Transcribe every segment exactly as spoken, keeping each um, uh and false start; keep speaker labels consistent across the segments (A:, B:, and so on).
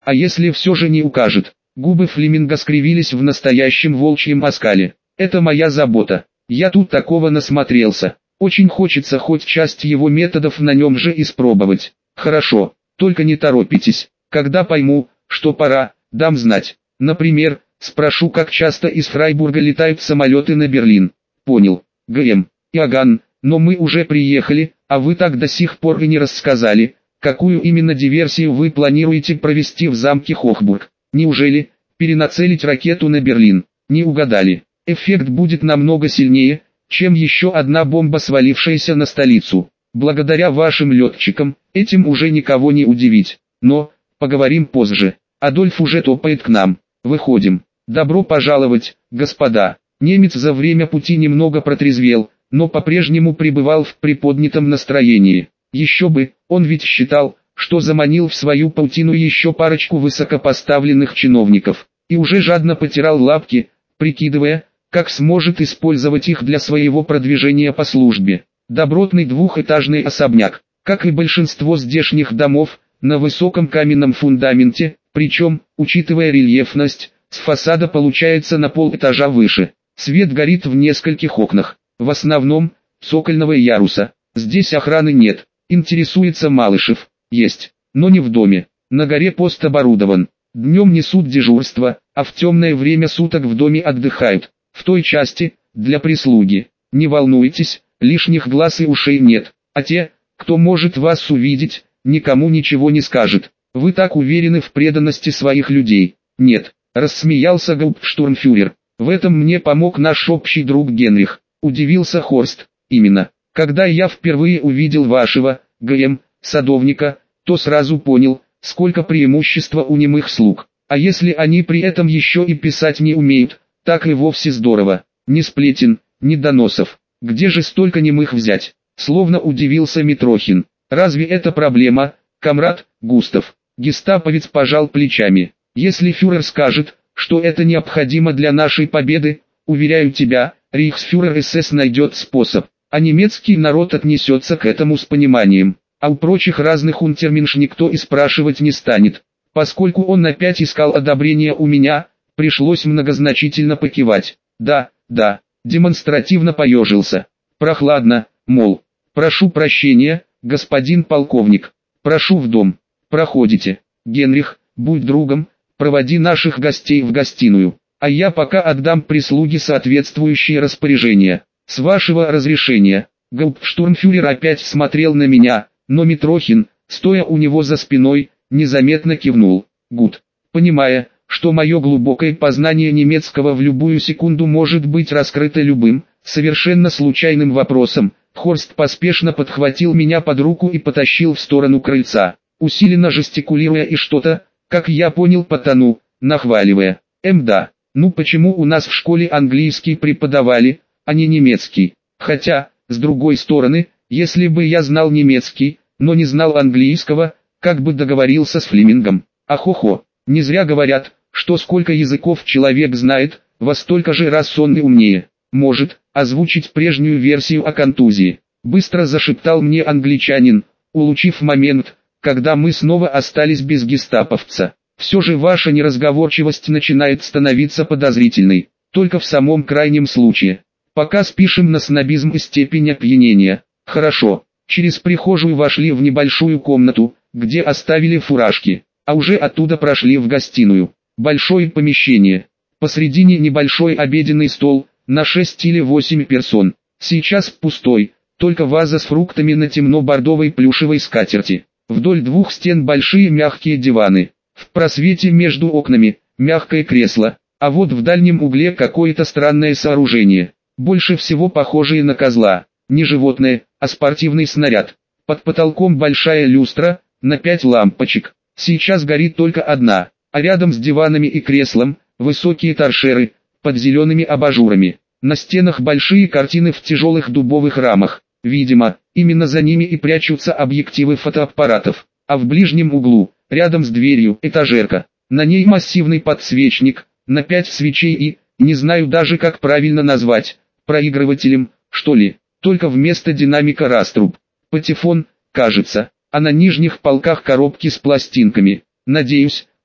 A: А если все же не укажет? Губы Флеминга скривились в настоящем волчьем оскале. Это моя забота. Я тут такого насмотрелся. Очень хочется хоть часть его методов на нем же испробовать. Хорошо, только не торопитесь. Когда пойму, что пора, дам знать. Например, спрошу, как часто из Фрайбурга летают самолеты на Берлин. Понял. ГМ. Иоганн, но мы уже приехали, а вы так до сих пор и не рассказали, какую именно диверсию вы планируете провести в замке Хохбург. Неужели перенацелить ракету на Берлин? Не угадали. Эффект будет намного сильнее, чем еще одна бомба, свалившаяся на столицу. Благодаря вашим летчикам, этим уже никого не удивить. Но, поговорим позже. Адольф уже топает к нам. Выходим. Добро пожаловать, господа. Немец за время пути немного протрезвел, но по-прежнему пребывал в приподнятом настроении. Еще бы, он ведь считал, что заманил в свою паутину еще парочку высокопоставленных чиновников, и уже жадно потирал лапки, прикидывая, как сможет использовать их для своего продвижения по службе. Добротный двухэтажный особняк, как и большинство здешних домов, на высоком каменном фундаменте, причем, учитывая рельефность, с фасада получается на полэтажа выше. Свет горит в нескольких окнах, в основном, цокольного яруса. Здесь охраны нет, интересуется Малышев. Есть, но не в доме. На горе пост оборудован. Днем несут дежурство, а в темное время суток в доме отдыхают. В той части, для прислуги. Не волнуйтесь, лишних глаз и ушей нет. А те, кто может вас увидеть, никому ничего не скажет. Вы так уверены в преданности своих людей? Нет, рассмеялся гауптштурмфюрер. В этом мне помог наш общий друг Генрих. Удивился Хорст. Именно. Когда я впервые увидел вашего, ГМ, садовника, то сразу понял, сколько преимущества у немых слуг. А если они при этом еще и писать не умеют, так и вовсе здорово. Ни сплетен, ни доносов. Где же столько немых взять? Словно удивился Митрохин. Разве это проблема, комрад Густав? Гестаповец пожал плечами. Если фюрер скажет, что это необходимо для нашей победы, уверяю тебя, рейхсфюрер СС найдет способ, а немецкий народ отнесется к этому с пониманием. А у прочих разных унтерменш никто и спрашивать не станет. Поскольку он опять искал одобрения у меня, пришлось многозначительно покивать. Да, да, демонстративно поежился. Прохладно, мол. Прошу прощения, господин полковник. Прошу в дом. Проходите. Генрих, будь другом, проводи наших гостей в гостиную. А я пока отдам прислуге соответствующие распоряжения. С вашего разрешения. Гауптштурмфюрер опять смотрел на меня, но Митрохин, стоя у него за спиной, незаметно кивнул. Гуд. Понимая, что мое глубокое познание немецкого в любую секунду может быть раскрыто любым, совершенно случайным вопросом, Хорст поспешно подхватил меня под руку и потащил в сторону крыльца, усиленно жестикулируя и что-то, как я понял по тону, нахваливая. Эм да, ну почему у нас в школе английский преподавали, а не немецкий? Хотя, с другой стороны, если бы я знал немецкий, но не знал английского, как бы договорился с Флемингом. Ахохо, не зря говорят, что сколько языков человек знает, во столько же раз он и умнее. Может, озвучить прежнюю версию о контузии. Быстро зашептал мне англичанин, улучив момент, когда мы снова остались без гестаповца. Все же ваша неразговорчивость начинает становиться подозрительной, только в самом крайнем случае. Пока спишем на снобизм и степень опьянения. Хорошо. Через прихожую вошли в небольшую комнату, где оставили фуражки, а уже оттуда прошли в гостиную. Большое помещение. Посредине небольшой обеденный стол, на шесть или восемь персон. Сейчас пустой, только ваза с фруктами на темно-бордовой плюшевой скатерти. Вдоль двух стен большие мягкие диваны. В просвете между окнами, мягкое кресло, а вот в дальнем угле какое-то странное сооружение. Больше всего похожее на козла. Не животное, а спортивный снаряд. Под потолком большая люстра, на пять лампочек. Сейчас горит только одна, а рядом с диванами и креслом, высокие торшеры, под зелеными абажурами. На стенах большие картины в тяжелых дубовых рамах. Видимо, именно за ними и прячутся объективы фотоаппаратов. А в ближнем углу, рядом с дверью, этажерка. На ней массивный подсвечник, на пять свечей и, не знаю даже как правильно назвать, проигрывателем, что ли. Только вместо динамика раструб. Патефон, кажется, а на нижних полках коробки с пластинками. Надеюсь,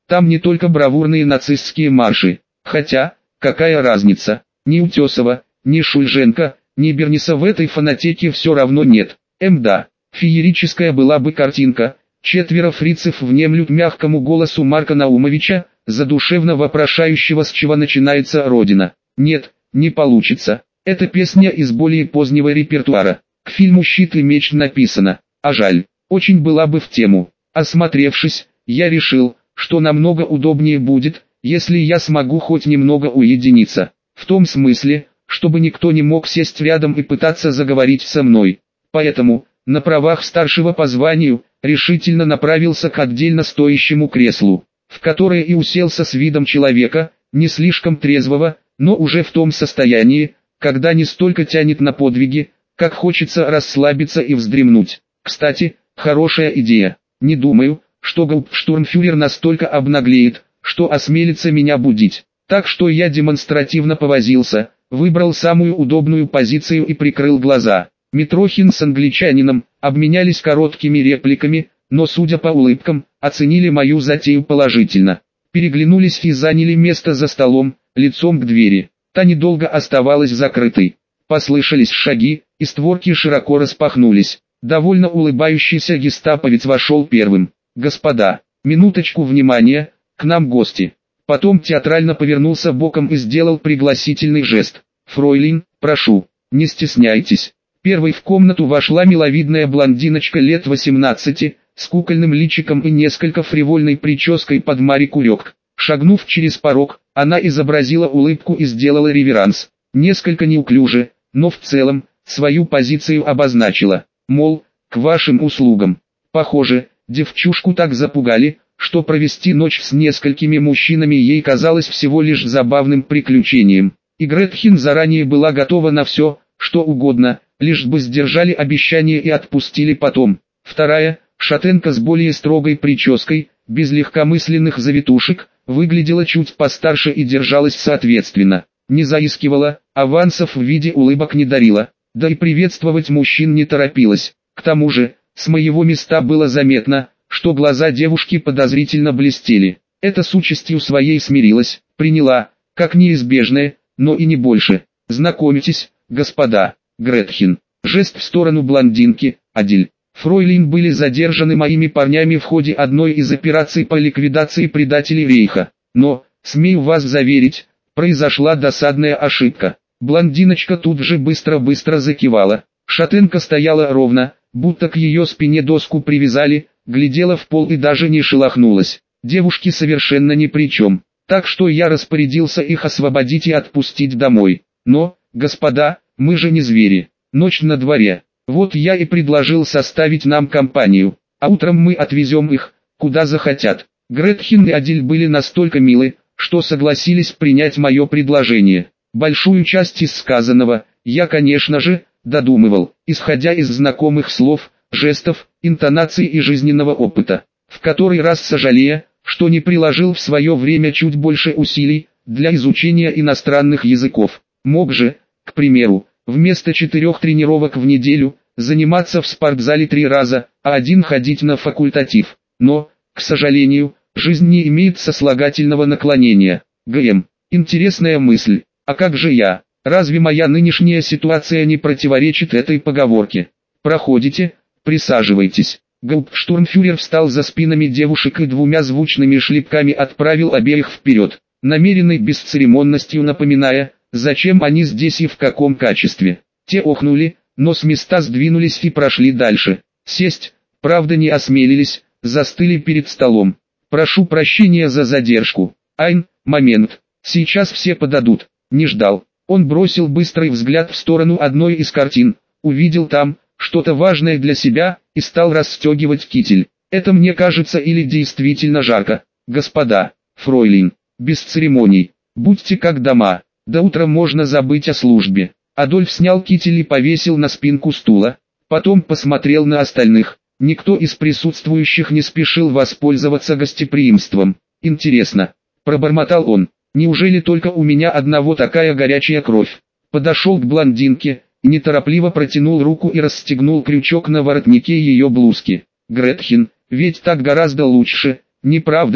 A: Там не только бравурные нацистские марши. Хотя, какая разница, ни Утесова, ни Шульженко, ни Берниса в этой фонотеке все равно нет. Мда, феерическая была бы картинка. Четверо фрицев внемлют мягкому голосу Марка Наумовича, задушевно вопрошающего, с чего начинается Родина. Нет, не получится. Это песня из более позднего репертуара. К фильму «Щит и меч» написано, а жаль, очень была бы в тему. Осмотревшись, я решил, что намного удобнее будет, если я смогу хоть немного уединиться. В том смысле, чтобы никто не мог сесть рядом и пытаться заговорить со мной. Поэтому, на правах старшего по званию, решительно направился к отдельно стоящему креслу, в которое и уселся с видом человека, не слишком трезвого, но уже в том состоянии, когда не столько тянет на подвиги, как хочется расслабиться и вздремнуть. Кстати, хорошая идея. Не думаю, что гауптштурмфюрер настолько обнаглеет, что осмелится меня будить. Так что я демонстративно повозился, выбрал самую удобную позицию и прикрыл глаза. Митрохин с англичанином обменялись короткими репликами, но, судя по улыбкам, оценили мою затею положительно. Переглянулись и заняли место за столом, лицом к двери. Та недолго оставалась закрытой. Послышались шаги, и створки широко распахнулись. Довольно улыбающийся гестаповец вошел первым. «Господа, минуточку внимания, к нам гости». Потом театрально повернулся боком и сделал пригласительный жест. «Фройлин, прошу, не стесняйтесь». Первой в комнату вошла миловидная блондиночка лет восемнадцати, с кукольным личиком и несколько фривольной прической под Мари Курек. Шагнув через порог, она изобразила улыбку и сделала реверанс. Несколько неуклюже, но в целом, свою позицию обозначила. Мол, к вашим услугам. Похоже, девчушку так запугали, что провести ночь с несколькими мужчинами ей казалось всего лишь забавным приключением. И Гретхен заранее была готова на все, что угодно, лишь бы сдержали обещание и отпустили потом. Вторая, шатенка с более строгой прической, без легкомысленных завитушек, выглядела чуть постарше и держалась соответственно. Не заискивала, авансов в виде улыбок не дарила, да и приветствовать мужчин не торопилась. К тому же, с моего места было заметно, что глаза девушки подозрительно блестели. Это с участью своей смирилась, приняла, как неизбежное, но и не больше. «Знакомитесь, господа, Гретхен». Жест в сторону блондинки, Адель. Фройлин были задержаны моими парнями в ходе одной из операций по ликвидации предателей Рейха. Но, смею вас заверить, произошла досадная ошибка. Блондиночка тут же быстро-быстро закивала. Шатенка стояла ровно, будто к ее спине доску привязали, глядела в пол и даже не шелохнулась. Девушки совершенно ни при чем. Так что я распорядился их освободить и отпустить домой. Но, господа, мы же не звери. Ночь на дворе. Вот я и предложил составить нам компанию. А утром мы отвезем их, куда захотят. Гретхен и Адель были настолько милы, что согласились принять мое предложение. Большую часть из сказанного, я, конечно же, додумывал, исходя из знакомых слов, жестов, интонаций и жизненного опыта. В который раз сожалея, что не приложил в свое время чуть больше усилий для изучения иностранных языков. Мог же, к примеру, вместо четырех тренировок в неделю, заниматься в спортзале три раза, а один ходить на факультатив. Но, к сожалению, жизнь не имеет сослагательного наклонения. ГМ. Интересная мысль. А как же я? Разве моя нынешняя ситуация не противоречит этой поговорке? Проходите, присаживайтесь. Гауптштурмфюрер встал за спинами девушек и двумя звучными шлепками отправил обеих вперед, намеренной бесцеремонностью напоминая, зачем они здесь и в каком качестве. Те охнули, но с места сдвинулись и прошли дальше. Сесть, правда, не осмелились, застыли перед столом. «Прошу прощения за задержку. Айн, момент, сейчас все подадут». Не ждал. Он бросил быстрый взгляд в сторону одной из картин, увидел там что-то важное для себя и стал расстегивать китель. «Это мне кажется или действительно жарко? Господа, фройлин, без церемоний, будьте как дома, до утра можно забыть о службе». Адольф снял китель и повесил на спинку стула, потом посмотрел на остальных. Никто из присутствующих не спешил воспользоваться гостеприимством. «Интересно», — пробормотал он, — «неужели только у меня одного такая горячая кровь?» Подошел к блондинке, неторопливо протянул руку и расстегнул крючок на воротнике ее блузки. «Гретхен, ведь так гораздо лучше, не правда ли?»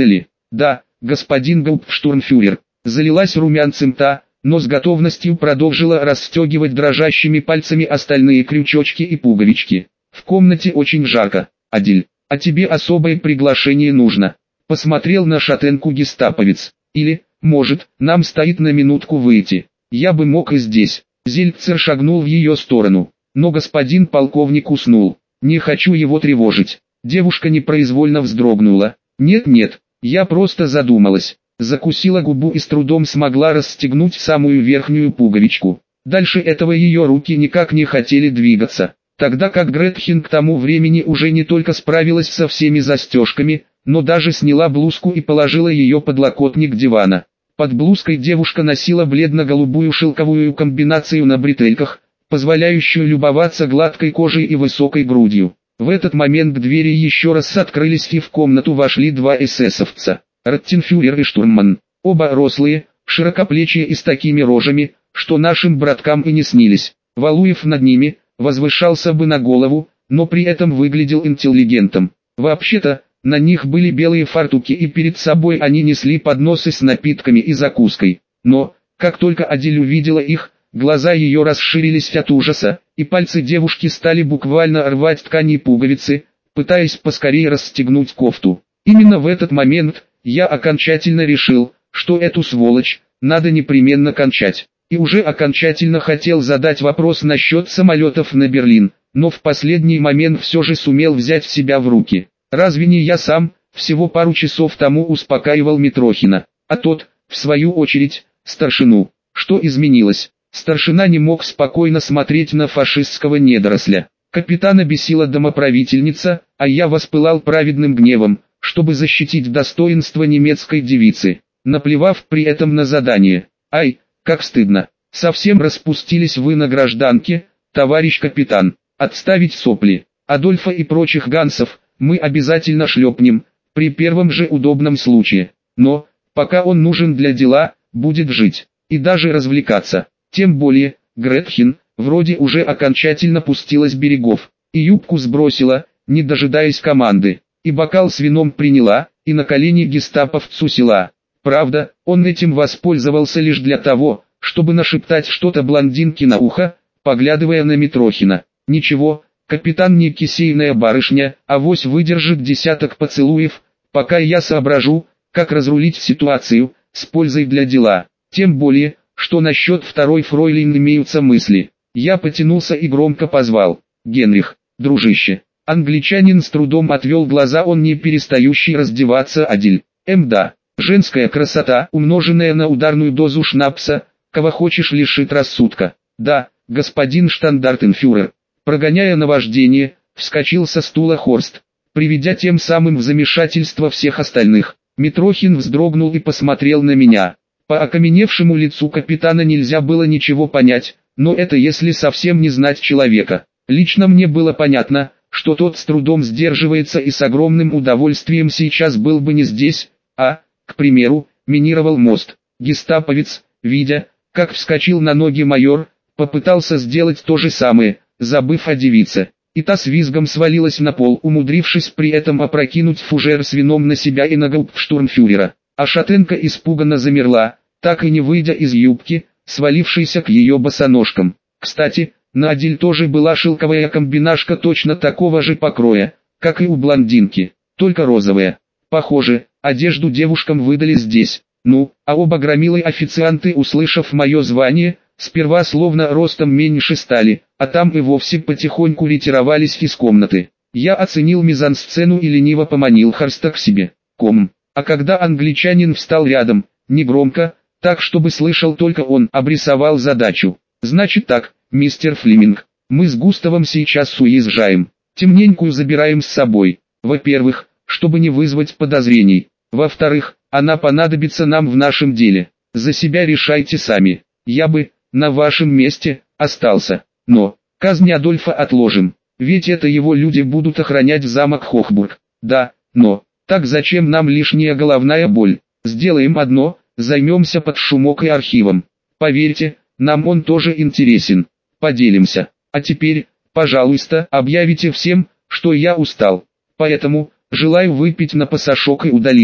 A: Да, господин гауптштурмфюрер. Залилась румянцем та, но с готовностью продолжила расстегивать дрожащими пальцами остальные крючочки и пуговички. В комнате очень жарко. Адиль, а тебе особое приглашение нужно. Посмотрел на шатенку гестаповец. Или, может, нам стоит на минутку выйти. Я бы мог и здесь. Зельцер шагнул в ее сторону. Но господин полковник уснул. Не хочу его тревожить. Девушка непроизвольно вздрогнула. Нет-нет, я просто задумалась. Закусила губу и с трудом смогла расстегнуть самую верхнюю пуговичку. Дальше этого ее руки никак не хотели двигаться. Тогда как Гретхен к тому времени уже не только справилась со всеми застежками, но даже сняла блузку и положила ее под локотник дивана. Под блузкой девушка носила бледно-голубую шелковую комбинацию на бретельках, позволяющую любоваться гладкой кожей и высокой грудью. В этот момент двери еще раз открылись и в комнату вошли два эсэсовца. Раттенфюрер и штурман, оба рослые, широкоплечие и с такими рожами, что нашим браткам и не снились. Валуев над ними, возвышался бы на голову, но при этом выглядел интеллигентом. Вообще-то, на них были белые фартуки и перед собой они несли подносы с напитками и закуской. Но, как только Адиль увидела их, глаза ее расширились от ужаса, и пальцы девушки стали буквально рвать ткани и пуговицы, пытаясь поскорее расстегнуть кофту. Именно в этот момент я окончательно решил, что эту сволочь надо непременно кончать. И уже окончательно хотел задать вопрос насчет самолетов на Берлин, но в последний момент все же сумел взять себя в руки. Разве не я сам, всего пару часов тому успокаивал Митрохина, а тот, в свою очередь, старшину. Что изменилось? Старшина не мог спокойно смотреть на фашистского недоросля. Капитана бесила домоправительница, а я воспылал праведным гневом, чтобы защитить достоинство немецкой девицы, наплевав при этом на задание. Ай, как стыдно. Совсем распустились вы на гражданке, товарищ капитан. Отставить сопли. Адольфа и прочих гансов мы обязательно шлепнем, при первом же удобном случае. Но, пока он нужен для дела, будет жить. И даже развлекаться. Тем более, Гретхен, вроде уже окончательно пустилась берегов. И юбку сбросила, не дожидаясь команды. И бокал с вином приняла, и на колени гестаповцу села. Правда, он этим воспользовался лишь для того, чтобы нашептать что-то блондинке на ухо, поглядывая на Митрохина. Ничего, капитан не кисейная барышня, авось выдержит десяток поцелуев, пока я соображу, как разрулить ситуацию, с пользой для дела. Тем более, что насчет второй фройлин имеются мысли. Я потянулся и громко позвал. Генрих, дружище. Англичанин с трудом отвел глаза, он не перестающий раздеваться Адиль. Эм да, женская красота, умноженная на ударную дозу шнапса, кого хочешь лишит рассудка. Да, господин штандартенфюрер. Прогоняя наваждение, вскочил со стула Хорст, приведя тем самым в замешательство всех остальных. Митрохин вздрогнул и посмотрел на меня. По окаменевшему лицу капитана нельзя было ничего понять, но это если совсем не знать человека. Лично мне было понятно, что тот с трудом сдерживается и с огромным удовольствием сейчас был бы не здесь, а, к примеру, минировал мост. Гестаповец, видя, как вскочил на ноги майор, попытался сделать то же самое, забыв о девице. И та с визгом свалилась на пол, умудрившись при этом опрокинуть фужер с вином на себя и на гауптштурмфюрера. А шатенка испуганно замерла, так и не выйдя из юбки, свалившейся к ее босоножкам. Кстати, на Адиль тоже была шелковая комбинашка точно такого же покроя, как и у блондинки, только розовая. Похоже, одежду девушкам выдали здесь. Ну, а оба громилы официанты, услышав мое звание, сперва словно ростом меньше стали, а там и вовсе потихоньку ретировались из комнаты. Я оценил мизансцену и лениво поманил Хорста к себе. Ком. А когда англичанин встал рядом, негромко, так чтобы слышал только он, обрисовал задачу. Значит так, мистер Флеминг, мы с Густавом сейчас уезжаем. Темненькую забираем с собой. Во-первых, чтобы не вызвать подозрений. Во-вторых, она понадобится нам в нашем деле. За себя решайте сами. Я бы, на вашем месте, остался. Но, казнь Адольфа отложим. Ведь это его люди будут охранять замок Хохбург. Да, но, так зачем нам лишняя головная боль? Сделаем одно, займемся под шумок и архивом. Поверьте, нам он тоже интересен. Поделимся. А теперь, пожалуйста, объявите всем, что я устал. Поэтому, желаю выпить на пасашок и удалиться.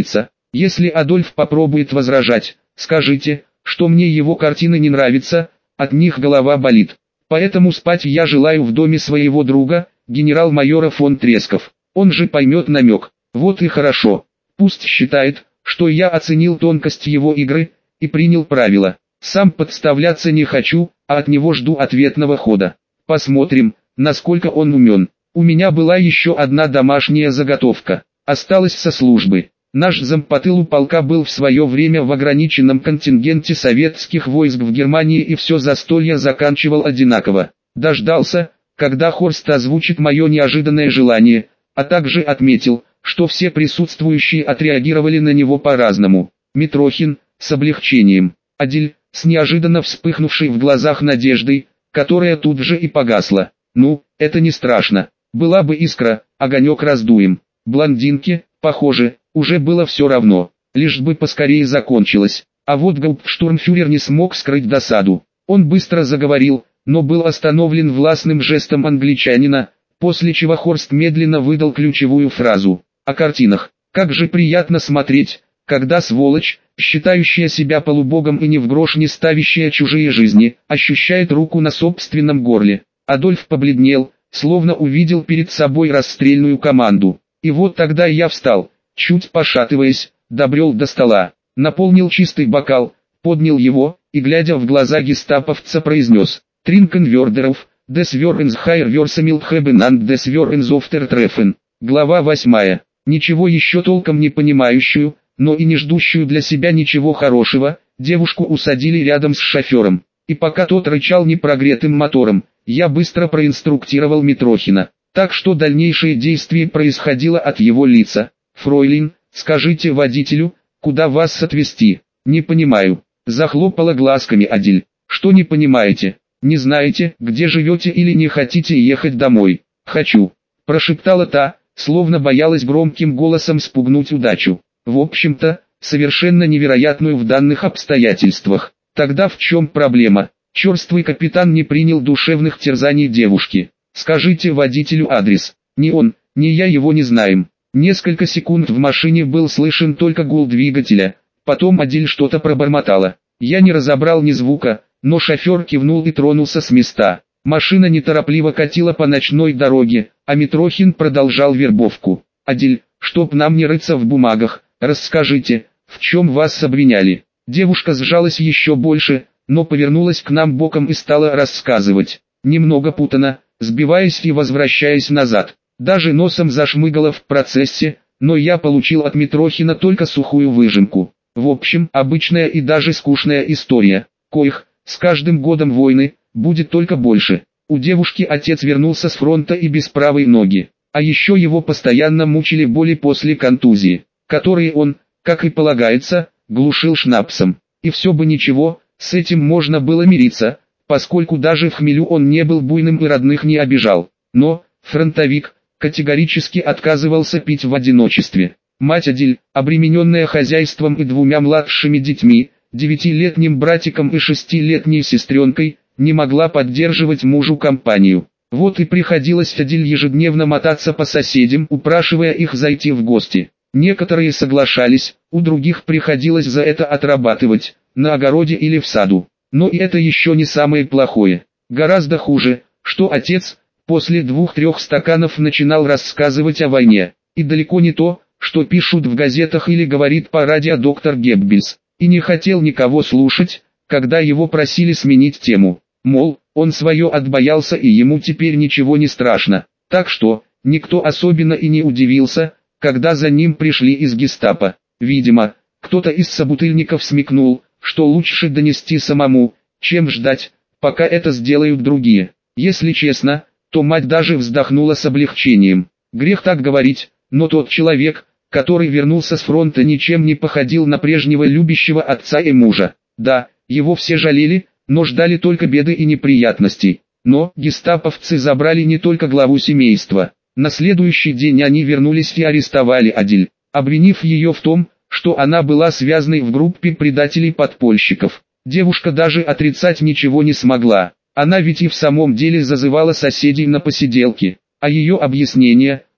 A: Если Адольф попробует возражать, скажите, что мне его картины не нравятся, от них голова болит. Поэтому спать я желаю в доме своего друга, генерал-майора фон Тресков. Он же поймет намек. Вот и хорошо. Пусть считает, что я оценил тонкость его игры и принял правила. Сам подставляться не хочу, а от него жду ответного хода. Посмотрим, насколько он умен. У меня была еще одна домашняя заготовка. Осталась со службы. Наш зампотыл у полка был в свое время в ограниченном контингенте советских войск в Германии и все застолье заканчивал одинаково. Дождался, когда Хорст озвучит мое неожиданное желание, а также отметил, что все присутствующие отреагировали на него по-разному. Митрохин, с облегчением. Адиль, с неожиданно вспыхнувшей в глазах надеждой, которая тут же и погасла. Ну, это не страшно. Была бы искра, огонек раздуем. Блондинке, похоже, уже было все равно, лишь бы поскорее закончилось. А вот гауптштурмфюрер не смог скрыть досаду. Он быстро заговорил, но был остановлен властным жестом англичанина, после чего Хорст медленно выдал ключевую фразу. О картинах. Как же приятно смотреть, когда сволочь, считающая себя полубогом и ни в грош не ставящая чужие жизни, ощущает руку на собственном горле. Адольф побледнел, словно увидел перед собой расстрельную команду. И вот тогда я встал, чуть пошатываясь, добрел до стола, наполнил чистый бокал, поднял его, и глядя в глаза гестаповца произнес: «Тринкенвердеров, des Wörens Хайр Версамил Хебен and des Wörens Офтертреffen». Глава восьмая. Ничего еще толком не понимающую, но и не ждущую для себя ничего хорошего, девушку усадили рядом с шофером. И пока тот рычал непрогретым мотором, я быстро проинструктировал Митрохина. Так что дальнейшее действие происходило от его лица. «Фройлин, скажите водителю, куда вас отвезти?» «Не понимаю». Захлопала глазками Адиль. «Что не понимаете? Не знаете, где живете или не хотите ехать домой?» «Хочу», прошептала та, словно боялась громким голосом спугнуть удачу. В общем-то, совершенно невероятную в данных обстоятельствах. Тогда в чем проблема? Черствый капитан не принял душевных терзаний девушки. «Скажите водителю адрес». Ни он, ни я его не знаем. Несколько секунд в машине был слышен только гул двигателя, потом Адиль что-то пробормотала. Я не разобрал ни звука, но шофер кивнул и тронулся с места. Машина неторопливо катила по ночной дороге, а Митрохин продолжал вербовку. «Адиль, чтоб нам не рыться в бумагах, расскажите, в чем вас обвиняли?» Девушка сжалась еще больше, но повернулась к нам боком и стала рассказывать. Немного путано, сбиваясь и возвращаясь назад. Даже носом зашмыгала в процессе, но я получил от Митрохина только сухую выжимку. В общем, обычная и даже скучная история, коих, с каждым годом войны, будет только больше. У девушки отец вернулся с фронта и без правой ноги. А еще его постоянно мучили боли после контузии, которые он, как и полагается, глушил шнапсом. И все бы ничего, с этим можно было мириться, поскольку даже в хмелю он не был буйным и родных не обижал. Но, фронтовик, категорически отказывался пить в одиночестве. Мать Адиль, обремененная хозяйством и двумя младшими детьми, девятилетним братиком и шестилетней сестренкой, не могла поддерживать мужу компанию. Вот и приходилось Адиль ежедневно мотаться по соседям, упрашивая их зайти в гости. Некоторые соглашались, у других приходилось за это отрабатывать, на огороде или в саду. Но и это еще не самое плохое. Гораздо хуже, что отец, после двух-трех стаканов начинал рассказывать о войне. И далеко не то, что пишут в газетах или говорит по радио доктор Геббельс. И не хотел никого слушать, когда его просили сменить тему. Мол, он свое отбоялся и ему теперь ничего не страшно. Так что, никто особенно и не удивился, когда за ним пришли из гестапо. Видимо, кто-то из собутыльников смекнул, что лучше донести самому, чем ждать, пока это сделают другие. Если честно, то мать даже вздохнула с облегчением. Грех так говорить, но тот человек, который вернулся с фронта, ничем не походил на прежнего любящего отца и мужа. Да, его все жалели, но ждали только беды и неприятностей. Но гестаповцы забрали не только главу семейства. На следующий день они вернулись и арестовали Адиль, обвинив ее в том, что она была связанной в группе предателей-подпольщиков. Девушка даже отрицать ничего не смогла. Она ведь и в самом деле зазывала соседей на посиделки. А ее объяснение,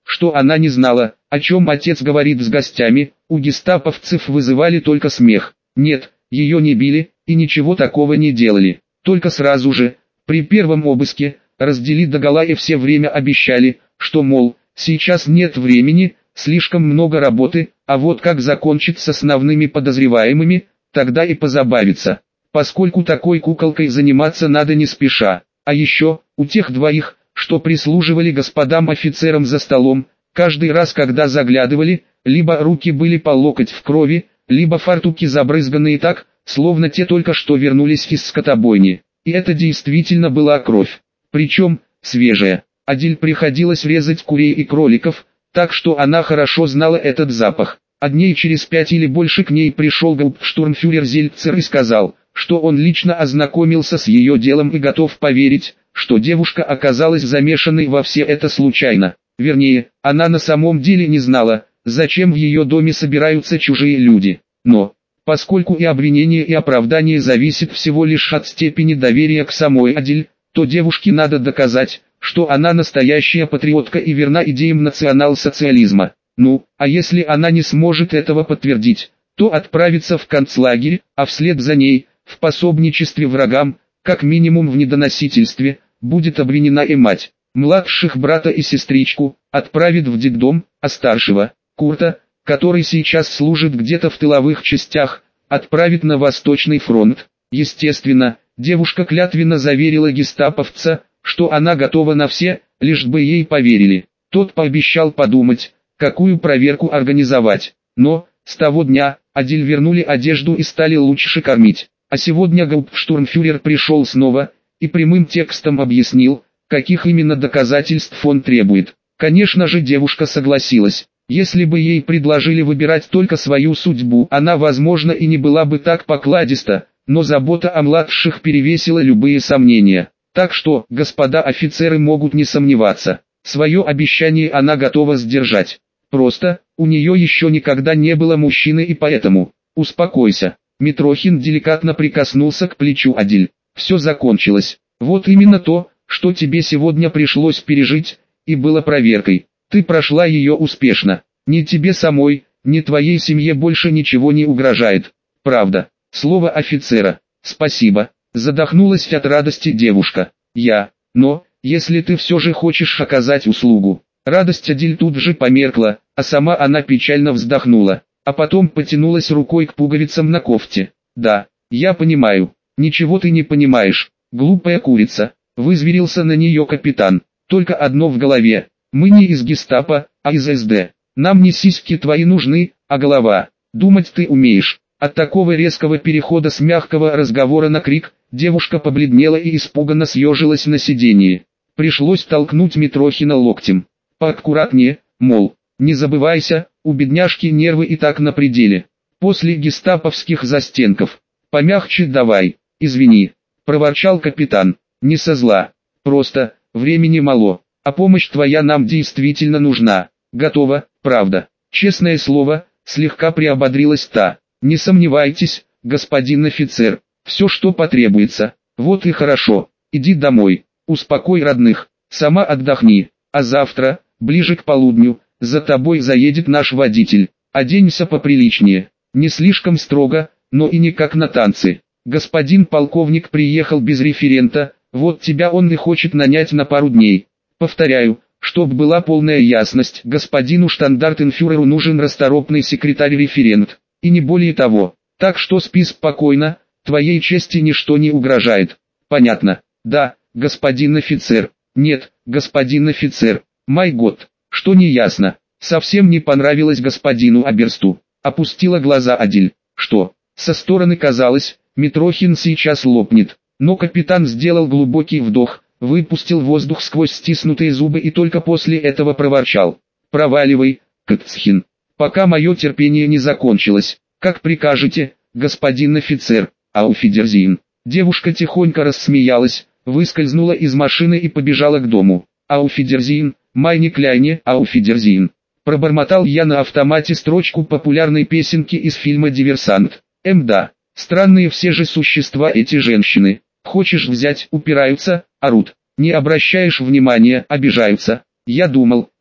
A: что она не знала, о чем отец говорит с гостями. У гестаповцев вызывали только смех. Нет, ее не били и ничего такого не делали. Только сразу же, при первом обыске, разделить догола и все время обещали, что, мол, сейчас нет времени, слишком много работы, а вот как закончить с основными подозреваемыми, тогда и позабавиться. Поскольку такой куколкой заниматься надо не спеша. А еще, у тех двоих, что прислуживали господам офицерам за столом, каждый раз когда заглядывали, либо руки были по локоть в крови, либо фартуки забрызганные так, словно те только что вернулись из скотобойни. И это действительно была кровь. Причем, свежая. Адель приходилось резать курей и кроликов, так что она хорошо знала этот запах. А дней через пять или больше к ней пришел гауптштурмфюрер Зельцер и сказал, что он лично ознакомился с ее делом и готов поверить, что девушка оказалась замешанной во все это случайно. Вернее, она на самом деле не знала, зачем в ее доме собираются чужие люди. Но, поскольку и обвинение и оправдание зависит всего лишь от степени доверия к самой Адель, то девушке надо доказать, что она настоящая патриотка и верна идеям национал-социализма. Ну, а если она не сможет этого подтвердить, то отправится в концлагерь, а вслед за ней, в пособничестве врагам, как минимум в недоносительстве, будет обвинена и мать. Младших брата и сестричку отправит в детдом, а старшего, Курта, который сейчас служит где-то в тыловых частях, отправит на Восточный фронт. Естественно, девушка клятвенно заверила гестаповца, что она готова на все, лишь бы ей поверили. Тот пообещал подумать, какую проверку организовать. Но, с того дня, Адель вернули одежду и стали лучше кормить. А сегодня гауптштурмфюрер пришел снова, и прямым текстом объяснил, каких именно доказательств он требует. Конечно же, девушка согласилась. Если бы ей предложили выбирать только свою судьбу, она, возможно, и не была бы так покладиста, но забота о младших перевесила любые сомнения. Так что, господа офицеры могут не сомневаться, свое обещание она готова сдержать. Просто, у нее еще никогда не было мужчины, и поэтому, успокойся. Митрохин деликатно прикоснулся к плечу Адель. Все закончилось. Вот именно то, что тебе сегодня пришлось пережить, и было проверкой. Ты прошла ее успешно. Ни тебе самой, ни твоей семье больше ничего не угрожает. Правда. Слово офицера. Спасибо. Задохнулась от радости девушка. Я. Но, если ты все же хочешь оказать услугу. Радость Адель тут же померкла, а сама она печально вздохнула. А потом потянулась рукой к пуговицам на кофте. Да, я понимаю. Ничего ты не понимаешь. Глупая курица. Вызверился на нее капитан. Только одно в голове. Мы не из гестапо, а из эс дэ. Нам не сиськи твои нужны, а голова. Думать ты умеешь. От такого резкого перехода с мягкого разговора на крик, девушка побледнела и испуганно съежилась на сиденье. Пришлось толкнуть Митрохина локтем. Поаккуратнее, мол, не забывайся, у бедняжки нервы и так на пределе. После гестаповских застенков. Помягче давай, извини, проворчал капитан. Не со зла. Просто, времени мало, а помощь твоя нам действительно нужна. Готово, правда. Честное слово, слегка приободрилась та. Не сомневайтесь, господин офицер, все что потребуется. Вот и хорошо, иди домой, успокой родных, сама отдохни, а завтра, ближе к полудню, за тобой заедет наш водитель. Оденься поприличнее, не слишком строго, но и не как на танцы. Господин полковник приехал без референта, вот тебя он и хочет нанять на пару дней. Повторяю, чтоб была полная ясность, господину штандартенфюреру нужен расторопный секретарь-референт, и не более того. Так что спи спокойно, твоей чести ничто не угрожает. Понятно? Да, господин офицер. Нет, господин офицер. Май год, что не ясно. Совсем не понравилось господину Аберсту. Опустила глаза Адель. Что? Со стороны казалось, Митрохин сейчас лопнет. Но капитан сделал глубокий вдох, выпустил воздух сквозь стиснутые зубы и только после этого проворчал. «Проваливай, Кацхин, пока мое терпение не закончилось. Как прикажете, господин офицер, ауфидерзин». Девушка тихонько рассмеялась, выскользнула из машины и побежала к дому. «Ауфидерзин, майни кляйне, ауфидерзин». Пробормотал я на автомате строчку популярной песенки из фильма «Диверсант». Мда, странные все же существа эти женщины. Хочешь взять, упираются, орут. Не обращаешь внимания, обижаются. Я думал,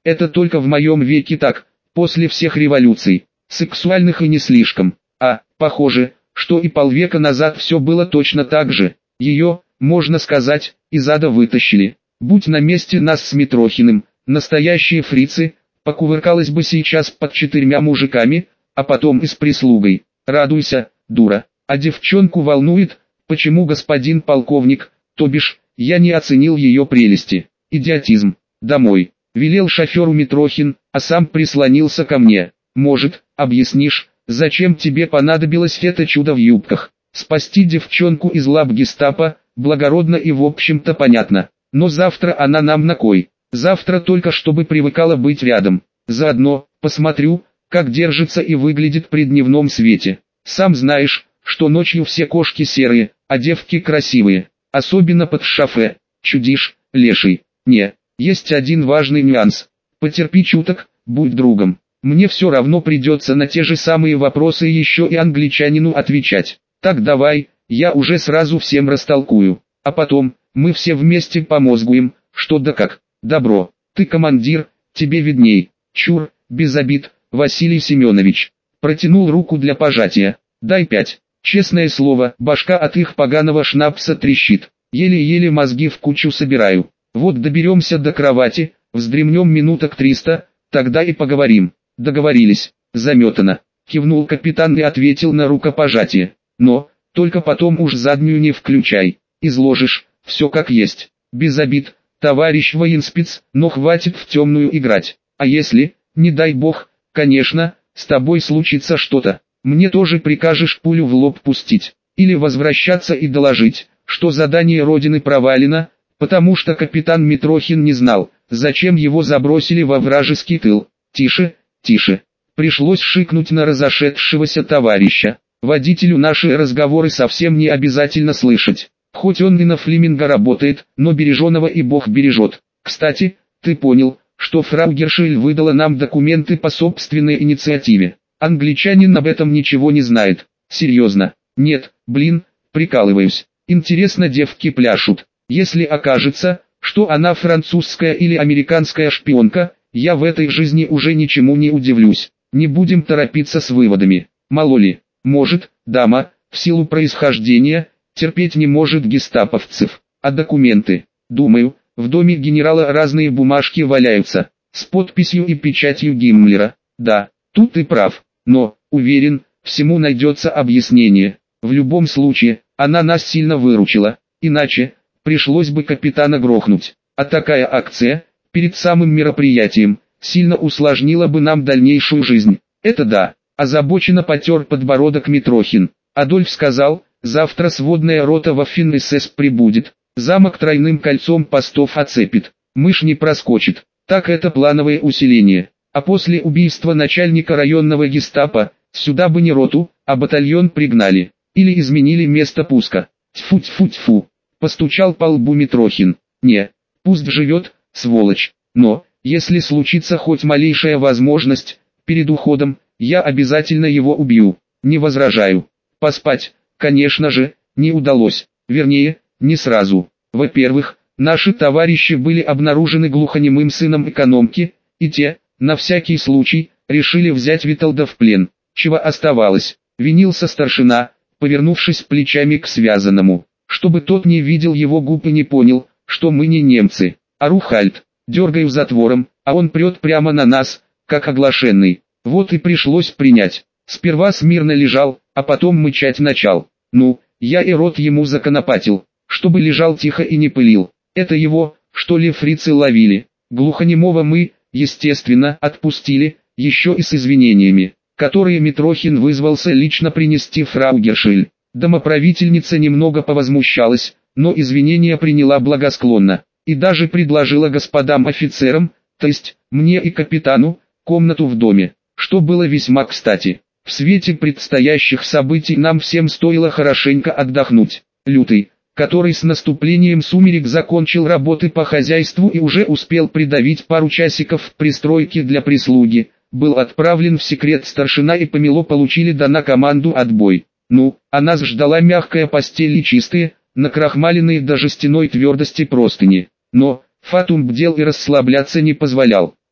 A: Это только в моем веке так, после всех революций, сексуальных и не слишком. А, похоже, что и полвека назад все было точно так же. Ее, можно сказать, из ада вытащили. Будь на месте нас с Митрохиным, настоящие фрицы, покувыркалась бы сейчас под четырьмя мужиками, а потом и с прислугой. Радуйся, дура. А девчонку волнует, почему господин полковник, то бишь, я не оценил ее прелести. Идиотизм. Домой. Велел шоферу Митрохин, а сам прислонился ко мне. Может, объяснишь, зачем тебе понадобилось это чудо в юбках? Спасти девчонку из лап гестапо, благородно и в общем-то понятно. Но завтра она нам на кой? Завтра только чтобы привыкала быть рядом. Заодно, посмотрю, как держится и выглядит при дневном свете. Сам знаешь, что ночью все кошки серые, а девки красивые. Особенно под шафе. Чудишь, леший. Не, есть один важный нюанс. Потерпи чуток, будь другом. Мне все равно придется на те же самые вопросы еще и англичанину отвечать. Так давай, я уже сразу всем растолкую. А потом, мы все вместе помозгуем, что да как. Добро, ты командир, тебе видней. Чур, без обид, Василий Семенович. Протянул руку для пожатия. Дай пять. Честное слово, башка от их поганого шнапса трещит. Еле-еле мозги в кучу собираю. Вот доберемся до кровати, вздремнем минуток триста, тогда и поговорим. Договорились, заметано. Кивнул капитан и ответил на рукопожатие. Но, только потом уж заднюю не включай. Изложишь, все как есть. Без обид, товарищ военспец, но хватит в темную играть. А если, не дай бог, конечно, с тобой случится что-то, мне тоже прикажешь пулю в лоб пустить. Или возвращаться и доложить, что задание Родины провалено, потому что капитан Митрохин не знал, зачем его забросили во вражеский тыл. Тише, тише. Пришлось шикнуть на разошедшегося товарища. Водителю наши разговоры совсем не обязательно слышать. Хоть он и на Флеминга работает, но береженого и Бог бережет. Кстати, ты понял, что фрау Гершель выдала нам документы по собственной инициативе. Англичанин об этом ничего не знает. Серьезно? Нет, блин, прикалываюсь. Интересно, девки пляшут. Если окажется, что она французская или американская шпионка, я в этой жизни уже ничему не удивлюсь. Не будем торопиться с выводами. Мало ли, может, дама, в силу происхождения, терпеть не может гестаповцев. А документы? Думаю, в доме генерала разные бумажки валяются, с подписью и печатью Гиммлера. Да, тут ты прав, но, уверен, всему найдется объяснение. В любом случае, она нас сильно выручила, иначе, пришлось бы капитана грохнуть. А такая акция, перед самым мероприятием, сильно усложнила бы нам дальнейшую жизнь. Это да. Озабоченно потер подбородок Митрохин. Адольф сказал, завтра сводная рота во Фин-эс эс прибудет. Замок тройным кольцом постов оцепит. Мышь не проскочит. Так это плановое усиление. А после убийства начальника районного гестапо, сюда бы не роту, а батальон пригнали. Или изменили место пуска. Тьфу-тьфу-тьфу. Постучал по лбу Митрохин. Не, пусть живет, сволочь. Но, если случится хоть малейшая возможность, перед уходом, я обязательно его убью. Не возражаю. Поспать, конечно же, не удалось. Вернее, не сразу. Во-первых, наши товарищи были обнаружены глухонемым сыном экономки, и те, на всякий случай, решили взять Виталда в плен. Чего оставалось? Винился старшина, повернувшись плечами к связанному, чтобы тот не видел его губ и не понял, что мы не немцы. Ору хальт, дергаю затвором, а он прет прямо на нас, как оглашенный. Вот и пришлось принять. Сперва смирно лежал, а потом мычать начал. Ну, я и рот ему законопатил, чтобы лежал тихо и не пылил. Это его, что ли, фрицы ловили. Глухонемого мы, естественно, отпустили, еще и с извинениями, которые Митрохин вызвался лично принести фрау Гершель. Домоправительница немного повозмущалась, но извинения приняла благосклонно, и даже предложила господам офицерам, то есть, мне и капитану, комнату в доме, что было весьма кстати. В свете предстоящих событий нам всем стоило хорошенько отдохнуть. Лютый, который с наступлением сумерек закончил работы по хозяйству и уже успел придавить пару часиков в пристройке для прислуги, был отправлен в секрет старшина и Помело получили дана команду «Отбой». Ну, а нас ждала мягкая постель и чистые, накрахмаленные до жестяной твердости простыни. Но, Фатум бдел и расслабляться не позволял.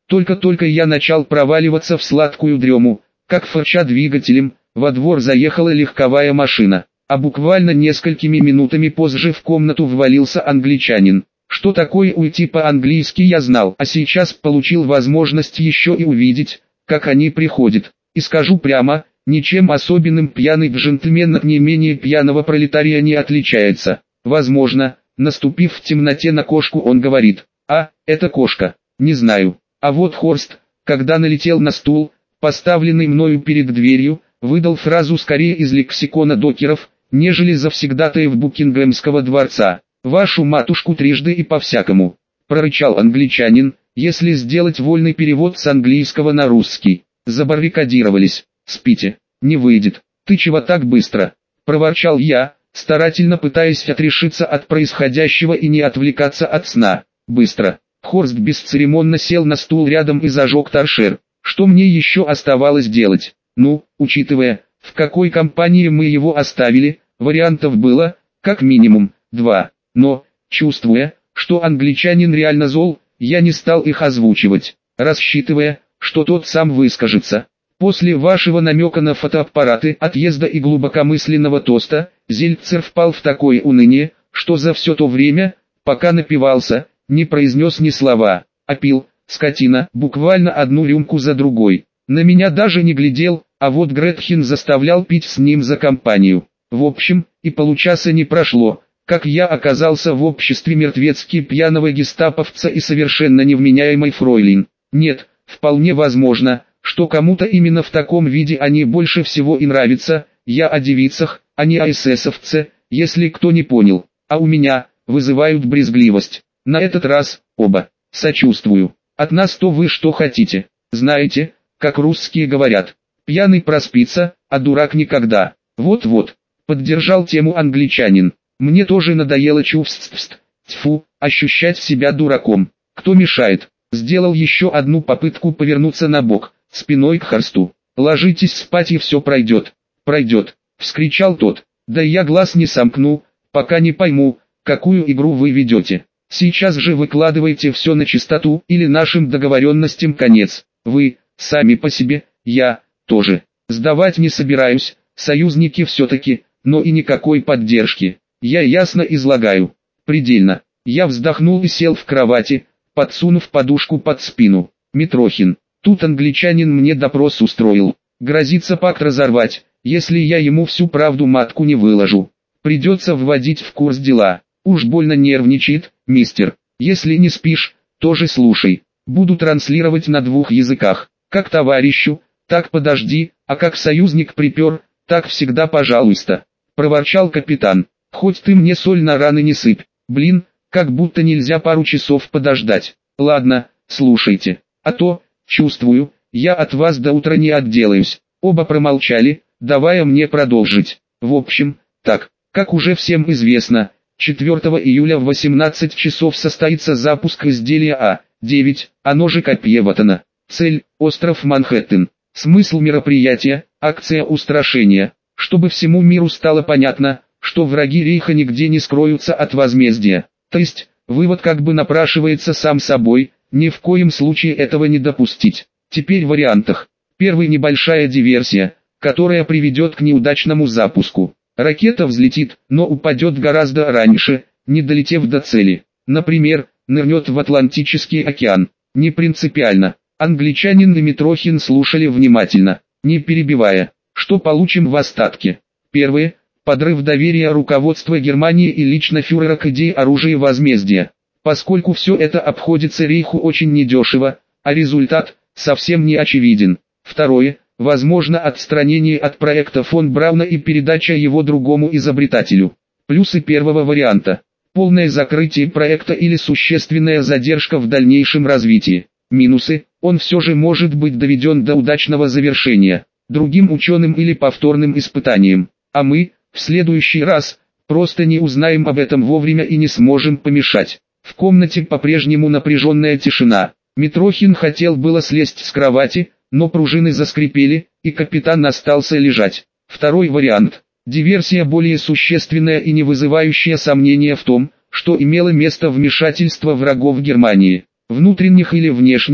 A: Только-только я начал проваливаться в сладкую дрему, как фырча двигателем, во двор заехала легковая машина, а буквально несколькими минутами позже в комнату ввалился англичанин. Что такое уйти по-английски я знал, а сейчас получил возможность еще и увидеть, как они приходят. И скажу прямо, ничем особенным пьяный джентльмен не менее пьяного пролетария не отличается. Возможно, наступив в темноте на кошку, он говорит: «А, это кошка, не знаю». А вот Хорст, когда налетел на стул, поставленный мною перед дверью, выдал фразу скорее из лексикона докеров, нежели завсегдатаев Букингемского дворца. «Вашу матушку трижды и по-всякому», — прорычал англичанин, если сделать вольный перевод с английского на русский. Забаррикадировались. «Спите, не выйдет. Ты чего так быстро?» — проворчал я, старательно пытаясь отрешиться от происходящего и не отвлекаться от сна. «Быстро». Хорст бесцеремонно сел на стул рядом и зажег торшер. Что мне еще оставалось делать? Ну, учитывая, в какой компании мы его оставили, вариантов было, как минимум, два. Но, чувствуя, что англичанин реально зол, я не стал их озвучивать, рассчитывая, что тот сам выскажется. После вашего намека на фотоаппараты, отъезда и глубокомысленного тоста, Зельцер впал в такое уныние, что за все то время, пока напивался, не произнес ни слова, а пил, скотина, буквально одну рюмку за другой. На меня даже не глядел, а вот Гретхен заставлял пить с ним за компанию. В общем, и получаса не прошло, как я оказался в обществе мертвецки пьяного гестаповца и совершенно невменяемой фройлин. Нет, вполне возможно, что кому-то именно в таком виде они больше всего и нравятся, я о девицах, а не о эсэсовце, если кто не понял, а у меня, вызывают брезгливость. На этот раз, оба, сочувствую. От нас то вы что хотите, знаете, как русские говорят, пьяный проспится, а дурак никогда. Вот-вот, поддержал тему англичанин. Мне тоже надоело чувств, тьфу, ощущать себя дураком. Кто мешает? Сделал еще одну попытку повернуться на бок, спиной к Хорсту. Ложитесь спать и все пройдет. Пройдет, вскричал тот. Да я глаз не сомкну, пока не пойму, какую игру вы ведете. Сейчас же выкладывайте все на чистоту или нашим договоренностям конец. Вы, сами по себе, я, тоже. Сдавать не собираюсь, союзники все-таки, но и никакой поддержки. Я ясно излагаю. Предельно. Я вздохнул и сел в кровати, подсунув подушку под спину. Митрохин. Тут англичанин мне допрос устроил. Грозится пакт разорвать, если я ему всю правду матку не выложу. Придется вводить в курс дела. Уж больно нервничает, мистер. Если не спишь, тоже слушай. Буду транслировать на двух языках. Как товарищу, так подожди, а как союзник припер, так всегда пожалуйста. Проворчал капитан. Хоть ты мне соль на раны не сыпь. Блин, как будто нельзя пару часов подождать. Ладно, слушайте. А то, чувствую, я от вас до утра не отделаюсь. Оба промолчали, давая мне продолжить. В общем, так, как уже всем известно, четвёртого июля в восемнадцать часов состоится запуск изделия А девять, оно же копье Ватана. Цель – остров Манхэттен. Смысл мероприятия – акция устрашения. Чтобы всему миру стало понятно, что враги Рейха нигде не скроются от возмездия. То есть, вывод как бы напрашивается сам собой, ни в коем случае этого не допустить. Теперь в вариантах. Первый – небольшая диверсия, которая приведет к неудачному запуску. Ракета взлетит, но упадет гораздо раньше, не долетев до цели. Например, нырнет в Атлантический океан. Не принципиально. Англичанин и Митрохин слушали внимательно, не перебивая. Что получим в остатке? Первое. Подрыв доверия руководства Германии и лично фюрера к идее оружия возмездия. Поскольку все это обходится Рейху очень недешево, а результат совсем не очевиден. Второе. Возможно отстранение от проекта фон Брауна и передача его другому изобретателю. Плюсы первого варианта. Полное закрытие проекта или существенная задержка в дальнейшем развитии. Минусы. Он все же может быть доведен до удачного завершения, другим ученым или повторным испытанием. А мы, в следующий раз, просто не узнаем об этом вовремя и не сможем помешать. В комнате по-прежнему напряженная тишина. Митрохин хотел было слезть с кровати, но пружины заскрипели, и капитан остался лежать. Второй вариант. Диверсия более существенная и не вызывающая сомнения в том, что имело место вмешательство врагов Германии. Внутренних или внешних,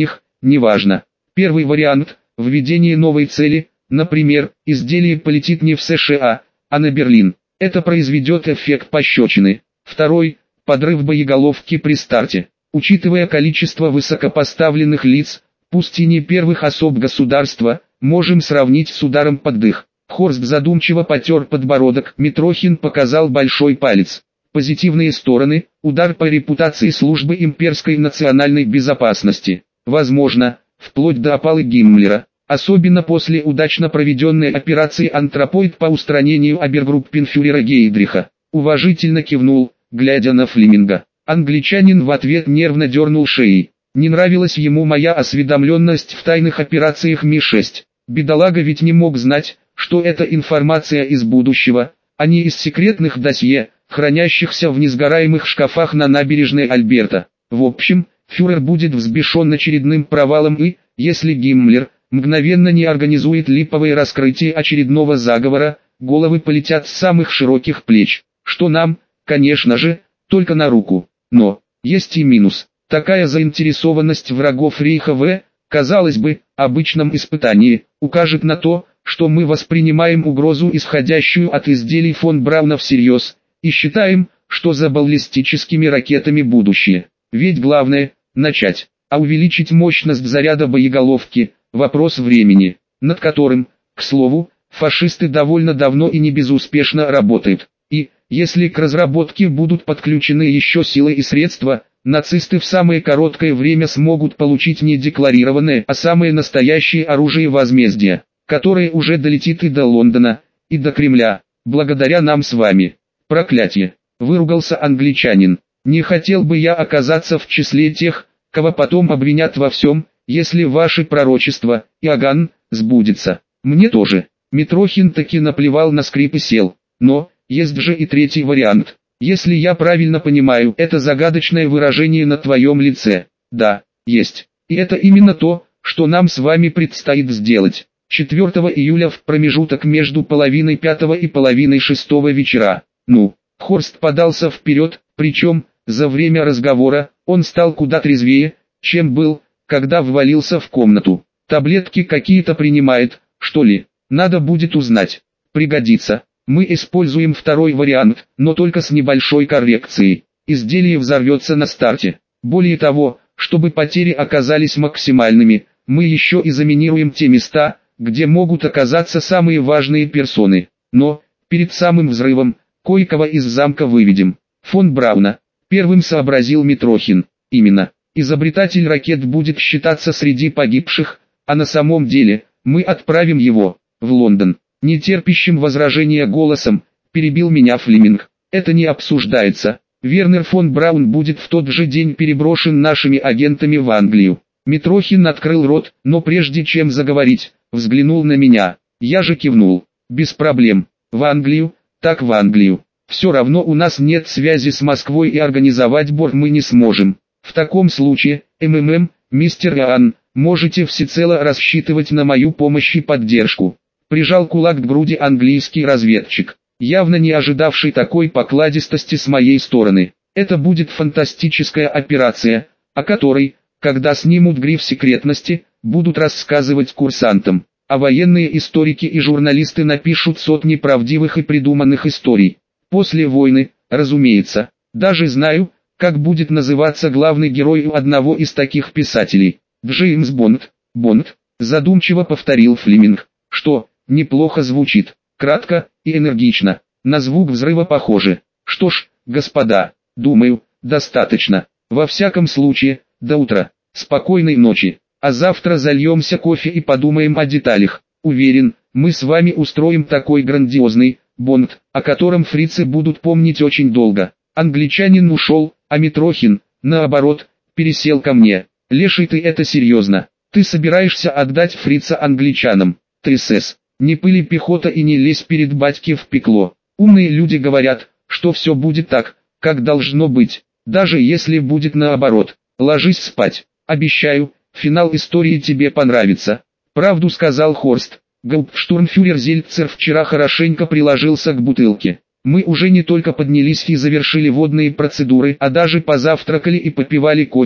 A: неважно. Первый вариант – введение новой цели, например, изделие полетит не в США, а на Берлин. Это произведет эффект пощечины. Второй – подрыв боеголовки при старте. Учитывая количество высокопоставленных лиц, пусть и не первых особ государства, можем сравнить с ударом под дых. Хорст задумчиво потер подбородок, Митрохин показал большой палец. Позитивные стороны – удар по репутации службы имперской национальной безопасности. Возможно, вплоть до опалы Гиммлера. Особенно после удачно проведенной операции «Антропоид» по устранению обергруппенфюрера Гейдриха. Уважительно кивнул, глядя на Флеминга. Англичанин в ответ нервно дернул шеей. Не нравилась ему моя осведомленность в тайных операциях Ми шесть. Бедолага ведь не мог знать, что это информация из будущего, а не из секретных досье, хранящихся в несгораемых шкафах на набережной Альберта. В общем, фюрер будет взбешен очередным провалом и, если Гиммлер мгновенно не организует липовое раскрытие очередного заговора, головы полетят с самых широких плеч, что нам, конечно же, только на руку. Но, есть и минус. Такая заинтересованность врагов Рейха в, казалось бы, обычном испытании, укажет на то, что мы воспринимаем угрозу, исходящую от изделий фон Брауна, всерьез, и считаем, что за баллистическими ракетами будущее. Ведь главное – начать, а увеличить мощность заряда боеголовки – вопрос времени, над которым, к слову, фашисты довольно давно и не безуспешно работают. И, если к разработке будут подключены еще силы и средства, нацисты в самое короткое время смогут получить не декларированное, а самое настоящее оружие возмездия, которое уже долетит и до Лондона, и до Кремля, благодаря нам с вами. Проклятие! Выругался англичанин. Не хотел бы я оказаться в числе тех, кого потом обвинят во всем, если ваше пророчество, Иоганн, сбудется. Мне тоже. Митрохин таки наплевал на скрип и сел. Но, есть же и третий вариант. Если я правильно понимаю, это загадочное выражение на твоем лице. Да, есть. И это именно то, что нам с вами предстоит сделать. четвёртого июля в промежуток между половиной пятого и половиной шестого вечера. Ну, Хорст подался вперед, причем, за время разговора, он стал куда трезвее, чем был, когда ввалился в комнату. Таблетки какие-то принимает, что ли? Надо будет узнать. Пригодится. Мы используем второй вариант, но только с небольшой коррекцией. Изделие взорвется на старте. Более того, чтобы потери оказались максимальными, мы еще и заминируем те места, где могут оказаться самые важные персоны. Но, перед самым взрывом, кое-кого из замка выведем. Фон Брауна. Первым сообразил Митрохин. Именно. Изобретатель ракет будет считаться среди погибших, а на самом деле, мы отправим его в Лондон. Нетерпящим возражения голосом, перебил меня Флеминг. Это не обсуждается. Вернер фон Браун будет в тот же день переброшен нашими агентами в Англию. Митрохин открыл рот, но прежде чем заговорить, взглянул на меня. Я же кивнул. Без проблем. В Англию, так в Англию. Все равно у нас нет связи с Москвой и организовать борт мы не сможем. В таком случае, МММ, мистер Иоанн, можете всецело рассчитывать на мою помощь и поддержку. Прижал кулак к груди английский разведчик, явно не ожидавший такой покладистости с моей стороны. Это будет фантастическая операция, о которой, когда снимут гриф секретности, будут рассказывать курсантам. А военные историки и журналисты напишут сотни правдивых и придуманных историй. После войны, разумеется, даже знаю, как будет называться главный герой у одного из таких писателей. Джеймс Бонд. Бонд, задумчиво повторил Флеминг. Что, неплохо звучит, кратко и энергично, на звук взрыва похоже. Что ж, господа, думаю, достаточно. Во всяком случае, до утра. Спокойной ночи. А завтра зальемся кофе и подумаем о деталях. Уверен, мы с вами устроим такой грандиозный Бонд, о котором фрицы будут помнить очень долго. Англичанин ушел, а Митрохин, наоборот, пересел ко мне. Леший, ты это серьезно? Ты собираешься отдать фрица англичанам? ТСС. Не пыли пехота и не лезь перед батьки в пекло. Умные люди говорят, что все будет так, как должно быть, даже если будет наоборот. Ложись спать. Обещаю, финал истории тебе понравится. Правду сказал Хорст. Гауптштурмфюрер Зельцер вчера хорошенько приложился к бутылке. Мы уже не только поднялись и завершили водные процедуры, а даже позавтракали и попивали кофе,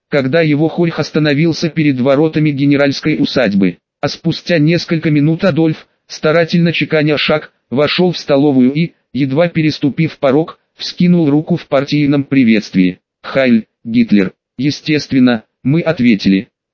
A: когда его хорьх остановился перед воротами генеральской усадьбы. А спустя несколько минут Адольф, старательно чеканя шаг, вошел в столовую и, едва переступив порог, вскинул руку в партийном приветствии. «Хайль, Гитлер!» Естественно, мы ответили.